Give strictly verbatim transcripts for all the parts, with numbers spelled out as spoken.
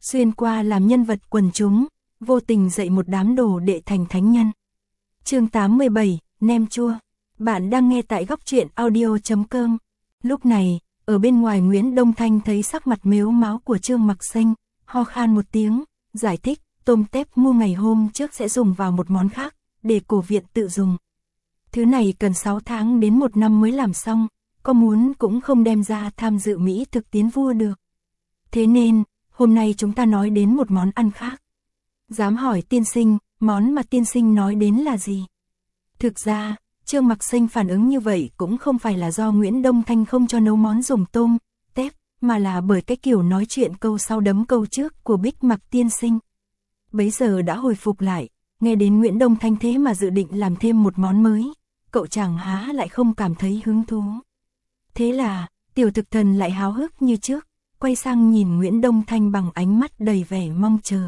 xuyên qua làm nhân vật quần chúng, vô tình dạy một đám đồ đệ thành thánh nhân. Chương tám mươi bảy, nem chua. Bạn đang nghe tại góc truyện audio chấm com. Lúc này, ở bên ngoài Nguyễn Đông Thanh thấy sắc mặt mếu máo của Trương Mặc Xanh, ho khan một tiếng, giải thích, tôm tép mua ngày hôm trước sẽ dùng vào một món khác, để cổ viện tự dùng. Thứ này cần sáu tháng đến một năm mới làm xong, có muốn cũng không đem ra tham dự Mỹ thực tiến vua được. Thế nên, hôm nay chúng ta nói đến một món ăn khác. Dám hỏi tiên sinh, món mà tiên sinh nói đến là gì? Thực ra, Trương Mặc Xanh phản ứng như vậy cũng không phải là do Nguyễn Đông Thanh không cho nấu món dùng tôm, tép, mà là bởi cái kiểu nói chuyện câu sau đấm câu trước của Bích Mặc tiên sinh. Bấy giờ đã hồi phục lại, nghe đến Nguyễn Đông Thanh thế mà dự định làm thêm một món mới, cậu chàng há lại không cảm thấy hứng thú. Thế là, tiểu thực thần lại háo hức như trước, quay sang nhìn Nguyễn Đông Thanh bằng ánh mắt đầy vẻ mong chờ.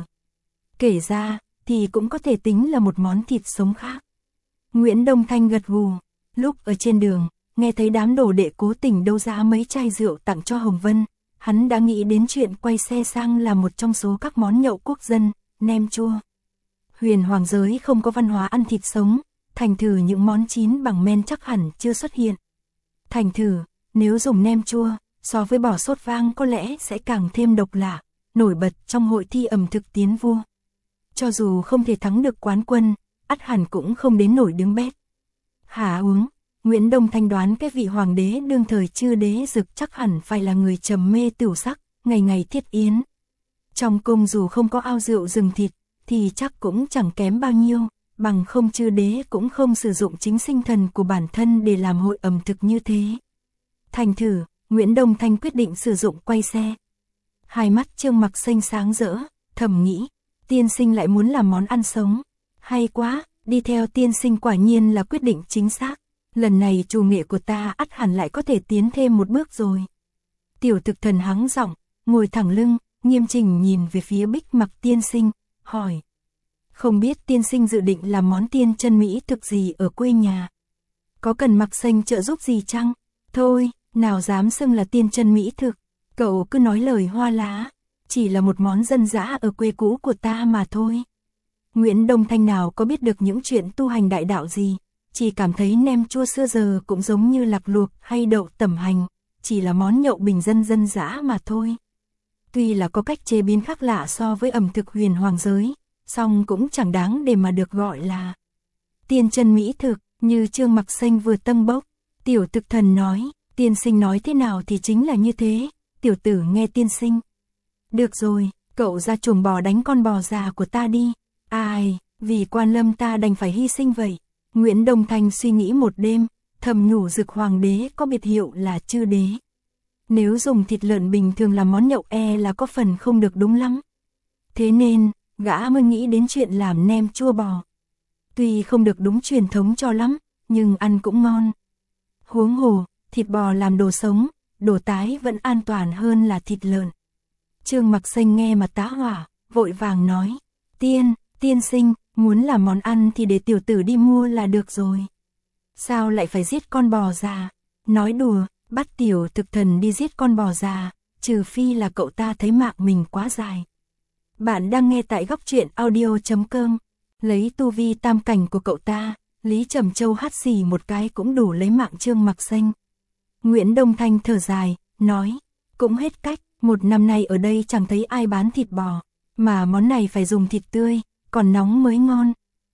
Kể ra, thì cũng có thể tính là một món thịt sống khác. Nguyễn Đông Thanh gật gù, lúc ở trên đường, nghe thấy đám đồ đệ cố tình đấu giá mấy chai rượu tặng cho Hồng Vân, hắn đã nghĩ đến chuyện quay xe sang là một trong số các món nhậu quốc dân, nem chua. Huyền hoàng giới không có văn hóa ăn thịt sống, thành thử những món chín bằng men chắc hẳn chưa xuất hiện. Thành thử, nếu dùng nem chua, so với bò sốt vang có lẽ sẽ càng thêm độc lạ, nổi bật trong hội thi ẩm thực tiến vua. Cho dù không thể thắng được quán quân, ắt hẳn cũng không đến nổi đứng bét. Hả uống, Nguyễn Đông Thanh đoán cái vị hoàng đế đương thời Chư Đế Dực chắc hẳn phải là người trầm mê tửu sắc, ngày ngày thiết yến. Trong cung dù không có ao rượu rừng thịt, thì chắc cũng chẳng kém bao nhiêu, bằng không Chư Đế cũng không sử dụng chính sinh thần của bản thân để làm hội ẩm thực như thế. Thành thử, Nguyễn Đông Thanh quyết định sử dụng quay xe. Hai mắt Trương Mặc Xanh sáng rỡ, thầm nghĩ, tiên sinh lại muốn làm món ăn sống. Hay quá, đi theo tiên sinh quả nhiên là quyết định chính xác. Lần này chủ nghệ của ta ắt hẳn lại có thể tiến thêm một bước rồi. Tiểu thực thần hắng giọng, ngồi thẳng lưng, nghiêm chỉnh nhìn về phía Bích Mặc tiên sinh, hỏi. Không biết tiên sinh dự định làm món tiên chân mỹ thực gì ở quê nhà? Có cần Mặc Xanh trợ giúp gì chăng? Thôi, nào dám xưng là tiên chân mỹ thực, cậu cứ nói lời hoa lá, chỉ là một món dân dã ở quê cũ của ta mà thôi. Nguyễn Đông Thanh nào có biết được những chuyện tu hành đại đạo gì, chỉ cảm thấy nem chua xưa giờ cũng giống như lạc luộc hay đậu tẩm hành, chỉ là món nhậu bình dân dân dã mà thôi. Tuy là có cách chế biến khác lạ so với ẩm thực huyền hoàng giới, song cũng chẳng đáng để mà được gọi là tiên chân mỹ thực, như Trương Mặc Xanh vừa tâng bốc. Tiểu thực thần nói, tiên sinh nói thế nào thì chính là như thế, tiểu tử nghe tiên sinh. Được rồi, cậu ra chuồng bò đánh con bò già của ta đi. Ai, vì quan lâm ta đành phải hy sinh vậy. Nguyễn Đông Thanh suy nghĩ một đêm, thầm nhủ Dực hoàng đế có biệt hiệu là Chư Đế. Nếu dùng thịt lợn bình thường làm món nhậu e là có phần không được đúng lắm. Thế nên, gã mới nghĩ đến chuyện làm nem chua bò. Tuy không được đúng truyền thống cho lắm, nhưng ăn cũng ngon. Huống hồ, thịt bò làm đồ sống, đồ tái vẫn an toàn hơn là thịt lợn. Trương Mặc Xanh nghe mà tá hỏa, vội vàng nói, tiên, tiên sinh, muốn làm món ăn thì để tiểu tử đi mua là được rồi. Sao lại phải giết con bò già? Nói đùa, bắt tiểu thực thần đi giết con bò già, trừ phi là cậu ta thấy mạng mình quá dài. Bạn đang nghe tại góc truyện audio chấm com, lấy tu vi tam cảnh của cậu ta, Lý Trầm Châu hắt xì một cái cũng đủ lấy mạng Trương Mặc Xanh. Nguyễn Đông Thanh thở dài, nói, cũng hết cách, một năm nay ở đây chẳng thấy ai bán thịt bò, mà món này phải dùng thịt tươi, còn nóng mới ngon.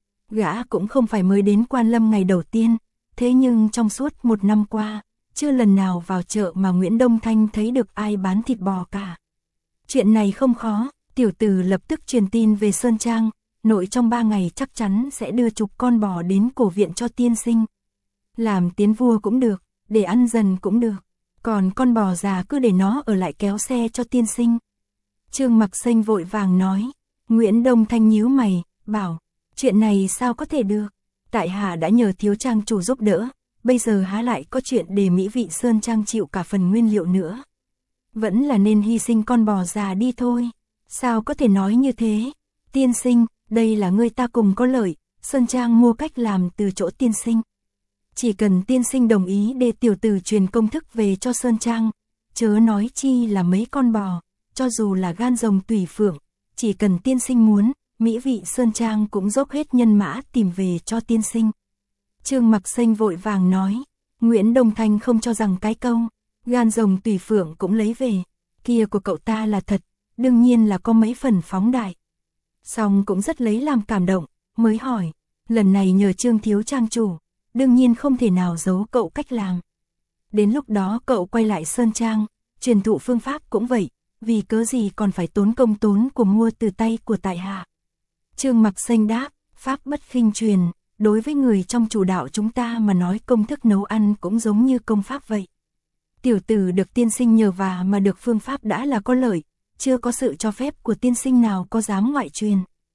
Gã cũng không phải mới đến Quan Lâm ngày đầu tiên, thế nhưng trong suốt một năm qua, chưa lần nào vào chợ mà Nguyễn Đông Thanh thấy được ai bán thịt bò cả. Chuyện này không khó, tiểu tử lập tức truyền tin về Sơn Trang, nội trong ba ngày chắc chắn sẽ đưa chục con bò đến cổ viện cho tiên sinh. Làm tiến vua cũng được, để ăn dần cũng được, còn con bò già cứ để nó ở lại kéo xe cho tiên sinh. Trương Mặc Xanh vội vàng nói. Nguyễn Đông Thanh nhíu mày, bảo, chuyện này sao có thể được, tại hạ đã nhờ thiếu trang chủ giúp đỡ, bây giờ há lại có chuyện để mỹ vị Sơn Trang chịu cả phần nguyên liệu nữa. Vẫn là nên hy sinh con bò già đi thôi, sao có thể nói như thế, tiên sinh, đây là người ta cùng có lợi, Sơn Trang mua cách làm từ chỗ tiên sinh. Chỉ cần tiên sinh đồng ý để tiểu tử truyền công thức về cho Sơn Trang, chớ nói chi là mấy con bò, cho dù là gan rồng tùy phượng, chỉ cần tiên sinh muốn, mỹ vị sơn trang cũng dốc hết nhân mã tìm về cho tiên sinh. Trương Mặc Xanh vội vàng nói, Nguyễn Đông Thanh không cho rằng cái câu, gan rồng tùy phượng cũng lấy về, kia của cậu ta là thật, đương nhiên là có mấy phần phóng đại. Song cũng rất lấy làm cảm động, mới hỏi, lần này nhờ Trương thiếu trang chủ, đương nhiên không thể nào giấu cậu cách làm. Đến lúc đó cậu quay lại sơn trang, truyền thụ phương pháp cũng vậy, vì cớ gì còn phải tốn công tốn của mua từ tay của tại hạ. Trương Mặc Xanh đáp, pháp bất khinh truyền, đối với người trong chủ đạo chúng ta mà nói công thức nấu ăn cũng giống như công pháp vậy. Tiểu tử được tiên sinh nhờ vả mà được phương pháp đã là có lợi, chưa có sự cho phép của tiên sinh nào có dám ngoại truyền.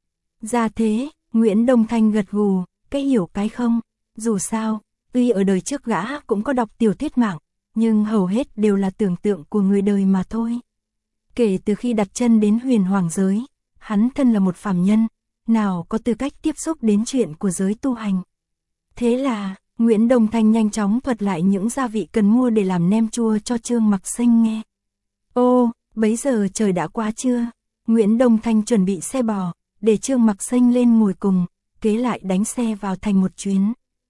Ra thế, Nguyễn Đông Thanh gật gù, cái hiểu cái không, dù sao, tuy ở đời trước gã cũng có đọc tiểu thuyết mạng, nhưng hầu hết đều là tưởng tượng của người đời mà thôi. Kể từ khi đặt chân đến huyền hoàng giới, hắn thân là một phàm nhân, nào có tư cách tiếp xúc đến chuyện của giới tu hành. Thế là, Nguyễn Đông Thanh nhanh chóng thuật lại những gia vị cần mua để làm nem chua cho Trương Mặc Xanh nghe. Ô, bấy giờ trời đã qua trưa, Nguyễn Đông Thanh chuẩn bị xe bò, để Trương Mặc Xanh lên ngồi cùng, kế lại đánh xe vào thành một chuyến.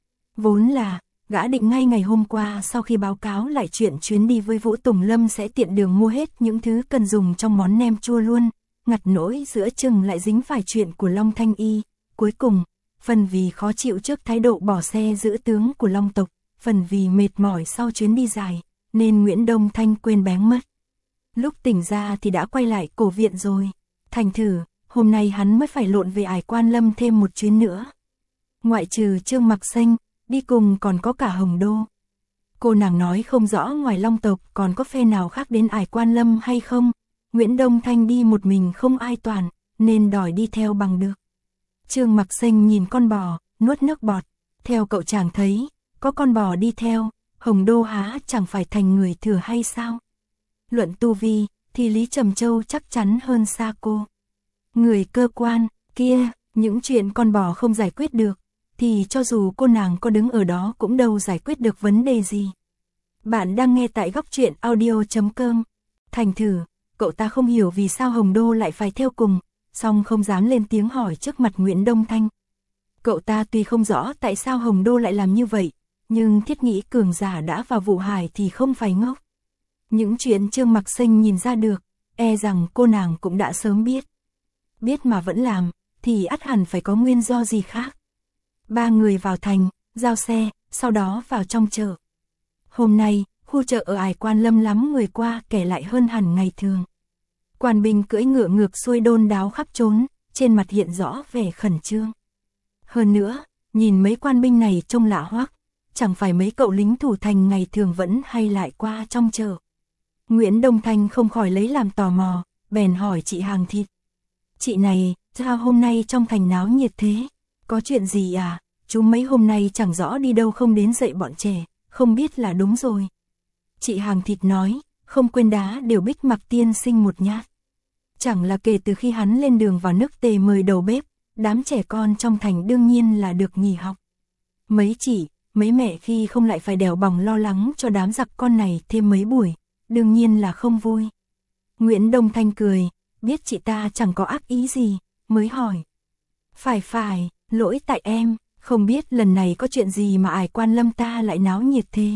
Vốn là, gã định ngay ngày hôm qua sau khi báo cáo lại chuyện chuyến đi với Vũ Tùng Lâm sẽ tiện đường mua hết những thứ cần dùng trong món nem chua luôn, ngặt nỗi giữa chừng lại dính phải chuyện của Long Thanh Y. Cuối cùng, phần vì khó chịu trước thái độ bỏ xe giữ tướng của Long tộc, phần vì mệt mỏi sau chuyến đi dài, nên Nguyễn Đông Thanh quên bén mất. Lúc tỉnh ra thì đã quay lại cổ viện rồi. Thành thử, hôm nay hắn mới phải lộn về Ải Quan Lâm thêm một chuyến nữa. Ngoại trừ Trương Mặc Xanh, đi cùng còn có cả Hồng Đô. Cô nàng nói không rõ ngoài Long tộc còn có phe nào khác đến Ải Quan Lâm hay không. Nguyễn Đông Thanh đi một mình không ai toàn, nên đòi đi theo bằng được. Trương Mặc Xanh nhìn con bò, nuốt nước bọt. Theo cậu chàng thấy, có con bò đi theo, Hồng Đô há chẳng phải thành người thừa hay sao? Luận tu vi, thì Lý Trầm Châu chắc chắn hơn xa cô. Người cơ quan, kia, những chuyện con bò không giải quyết được, thì cho dù cô nàng có đứng ở đó cũng đâu giải quyết được vấn đề gì. Bạn đang nghe tại góc truyện audio chấm com. Thành thử, cậu ta không hiểu vì sao Hồng Đô lại phải theo cùng, song không dám lên tiếng hỏi trước mặt Nguyễn Đông Thanh. Cậu ta tuy không rõ tại sao Hồng Đô lại làm như vậy, nhưng thiết nghĩ cường giả đã vào vụ hải thì không phải ngốc. Những chuyện Trương Mặc Xanh nhìn ra được, e rằng cô nàng cũng đã sớm biết. Biết mà vẫn làm, thì ắt hẳn phải có nguyên do gì khác. Ba người vào thành, giao xe, sau đó vào trong chợ. Hôm nay, khu chợ ở Ải Quan Lâm lắm người qua kẻ lại hơn hẳn ngày thường. Quan binh cưỡi ngựa ngược xuôi đôn đáo khắp trốn, trên mặt hiện rõ vẻ khẩn trương. Hơn nữa, nhìn mấy quan binh này trông lạ hoắc, chẳng phải mấy cậu lính thủ thành ngày thường vẫn hay lại qua trong chợ. Nguyễn Đông Thanh không khỏi lấy làm tò mò, bèn hỏi chị hàng thịt. Chị này, sao hôm nay trong thành náo nhiệt thế? Có chuyện gì à? Chú mấy hôm nay chẳng rõ đi đâu không đến dạy bọn trẻ, không biết là đúng rồi. Chị hàng thịt nói, không quên đá đều Bích Mặc tiên sinh một nhát. Chẳng là kể từ khi hắn lên đường vào nước Tề mời đầu bếp, đám trẻ con trong thành đương nhiên là được nghỉ học. Mấy chị, mấy mẹ khi không lại phải đèo bòng lo lắng cho đám giặc con này thêm mấy buổi, đương nhiên là không vui. Nguyễn Đông Thanh cười, biết chị ta chẳng có ác ý gì, mới hỏi. Phải phải, lỗi tại em, không biết lần này có chuyện gì mà Ải Quan Lâm ta lại náo nhiệt thế.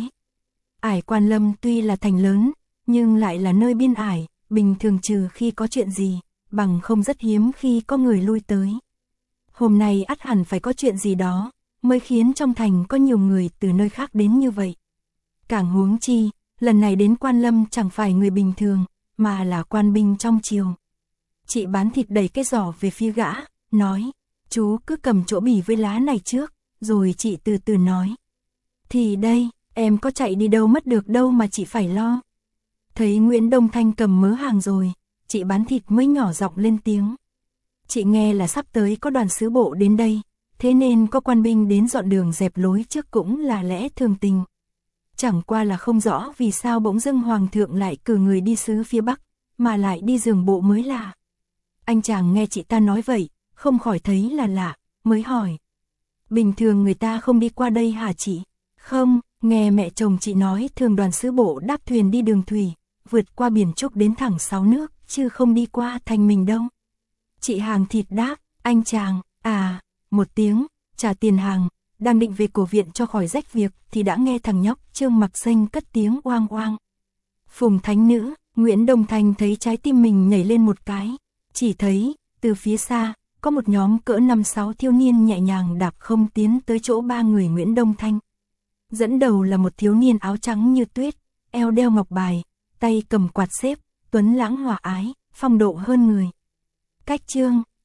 Ải Quan Lâm tuy là thành lớn, nhưng lại là nơi biên ải, bình thường trừ khi có chuyện gì, bằng không rất hiếm khi có người lui tới. Hôm nay ắt hẳn phải có chuyện gì đó, mới khiến trong thành có nhiều người từ nơi khác đến như vậy. Càng huống chi, lần này đến Quan Lâm chẳng phải người bình thường, mà là quan binh trong triều. Chị bán thịt đẩy cái giỏ về phía gã, nói, chú cứ cầm chỗ bì với lá này trước, rồi chị từ từ nói. Thì đây, em có chạy đi đâu mất được đâu mà chị phải lo. Thấy Nguyễn Đông Thanh cầm mớ hàng rồi, chị bán thịt mới nhỏ giọng lên tiếng. Chị nghe là sắp tới có đoàn sứ bộ đến đây, thế nên có quan binh đến dọn đường dẹp lối trước cũng là lẽ thường tình. Chẳng qua là không rõ vì sao bỗng dưng Hoàng thượng lại cử người đi sứ phía Bắc, mà lại đi dường bộ mới lạ. Anh chàng nghe chị ta nói vậy, không khỏi thấy là lạ, mới hỏi. Bình thường người ta không đi qua đây hả chị? Không, nghe mẹ chồng chị nói thường đoàn sứ bộ đáp thuyền đi đường thủy, vượt qua biển Trúc đến thẳng Sáu Nước, chứ không đi qua thành mình đâu. Chị hàng thịt đáp, anh chàng, à, một tiếng, trả tiền hàng, đang định về cổ viện cho khỏi rách việc thì đã nghe thằng nhóc Trương Mặc Xanh cất tiếng oang oang. Phùng thánh nữ, Nguyễn Đông Thanh thấy trái tim mình nhảy lên một cái, chỉ thấy, từ phía xa, có một nhóm cỡ năm sáu thiếu niên nhẹ nhàng đạp không tiến tới chỗ ba người Nguyễn Đông Thanh. Dẫn đầu là một thiếu niên áo trắng như tuyết, eo đeo ngọc bài, tay cầm quạt xếp, tuấn lãng hòa ái, phong độ hơn người. Cách Trương